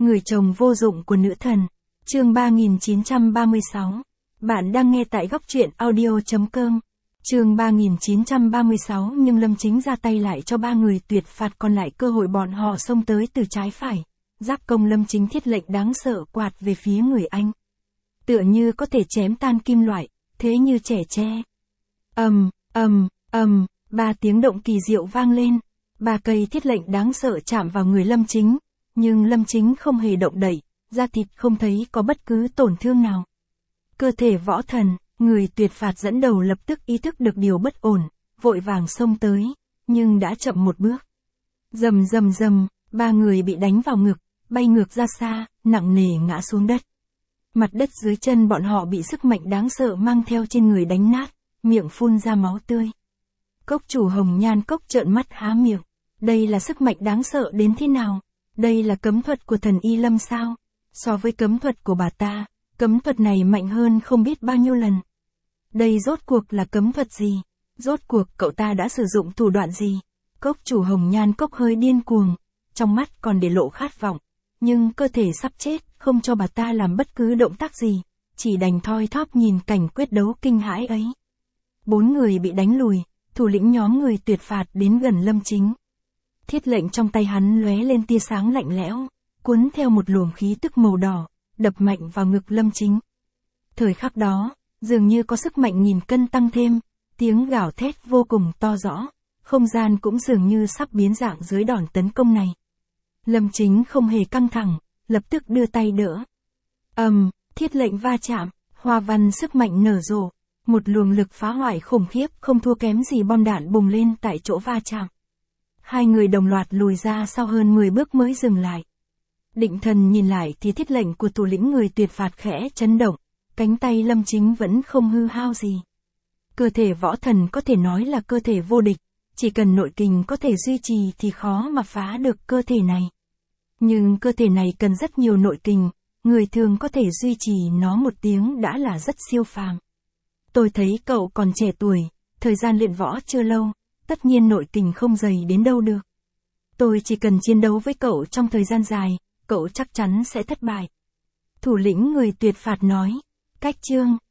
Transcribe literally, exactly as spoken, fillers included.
Người chồng vô dụng của nữ thần. Chương ba nghìn chín trăm ba mươi sáu. Bạn đang nghe tại góc truyện audio chấm com. Chương ba nghìn chín trăm ba mươi sáu nhưng Lâm Chính ra tay lại cho ba người tuyệt phạt còn lại cơ hội bọn họ xông tới từ trái phải. Giáp công Lâm Chính thiết lệnh đáng sợ quạt về phía người anh. Tựa như có thể chém tan kim loại, thế như trẻ tre. ầm, ầm, ầm, ba tiếng động kỳ diệu vang lên. Ba cây thiết lệnh đáng sợ chạm vào người Lâm Chính. Nhưng Lâm Chính không hề động đậy, da thịt không thấy có bất cứ tổn thương nào. Cơ thể võ thần, người tuyệt phạt dẫn đầu lập tức ý thức được điều bất ổn, vội vàng xông tới, nhưng đã chậm một bước. Rầm rầm rầm, ba người bị đánh vào ngực, bay ngược ra xa, nặng nề ngã xuống đất. Mặt đất dưới chân bọn họ bị sức mạnh đáng sợ mang theo trên người đánh nát, miệng phun ra máu tươi. Cốc chủ Hồng Nhan Cốc trợn mắt há miệng. Đây là sức mạnh đáng sợ đến thế nào? Đây là cấm thuật của thần Y Lâm sao? So với cấm thuật của bà ta, cấm thuật này mạnh hơn không biết bao nhiêu lần. Đây rốt cuộc là cấm thuật gì? Rốt cuộc cậu ta đã sử dụng thủ đoạn gì? Cốc chủ Hồng Nhan Cốc hơi điên cuồng, trong mắt còn để lộ khát vọng, nhưng cơ thể sắp chết, không cho bà ta làm bất cứ động tác gì, chỉ đành thoi thóp nhìn cảnh quyết đấu kinh hãi ấy. Bốn người bị đánh lùi, thủ lĩnh nhóm người tuyệt phạt đến gần Lâm Chính. Thiết lệnh trong tay hắn lóe lên tia sáng lạnh lẽo, cuốn theo một luồng khí tức màu đỏ, đập mạnh vào ngực Lâm Chính. Thời khắc đó, dường như có sức mạnh nghìn cân tăng thêm, tiếng gào thét vô cùng to rõ, không gian cũng dường như sắp biến dạng dưới đòn tấn công này. Lâm Chính không hề căng thẳng, lập tức đưa tay đỡ. Ầm, thiết lệnh va chạm, hoa văn sức mạnh nở rộ, một luồng lực phá hoại khủng khiếp không thua kém gì bom đạn bùng lên tại chỗ va chạm. Hai người đồng loạt lùi ra sau hơn mười bước mới dừng lại. Định thần nhìn lại thì thiết lệnh của thủ lĩnh người tuyệt phạt khẽ chấn động, cánh tay Lâm Chính vẫn không hư hao gì. Cơ thể võ thần có thể nói là cơ thể vô địch, chỉ cần nội kình có thể duy trì thì khó mà phá được cơ thể này. Nhưng cơ thể này cần rất nhiều nội kình, người thường có thể duy trì nó một tiếng đã là rất siêu phàm. Tôi thấy cậu còn trẻ tuổi, thời gian luyện võ chưa lâu, tất nhiên nội kình không dày đến đâu được. Tôi chỉ cần chiến đấu với cậu trong thời gian dài, cậu chắc chắn sẽ thất bại. Thủ lĩnh người tuyệt phạt nói. Cách chương,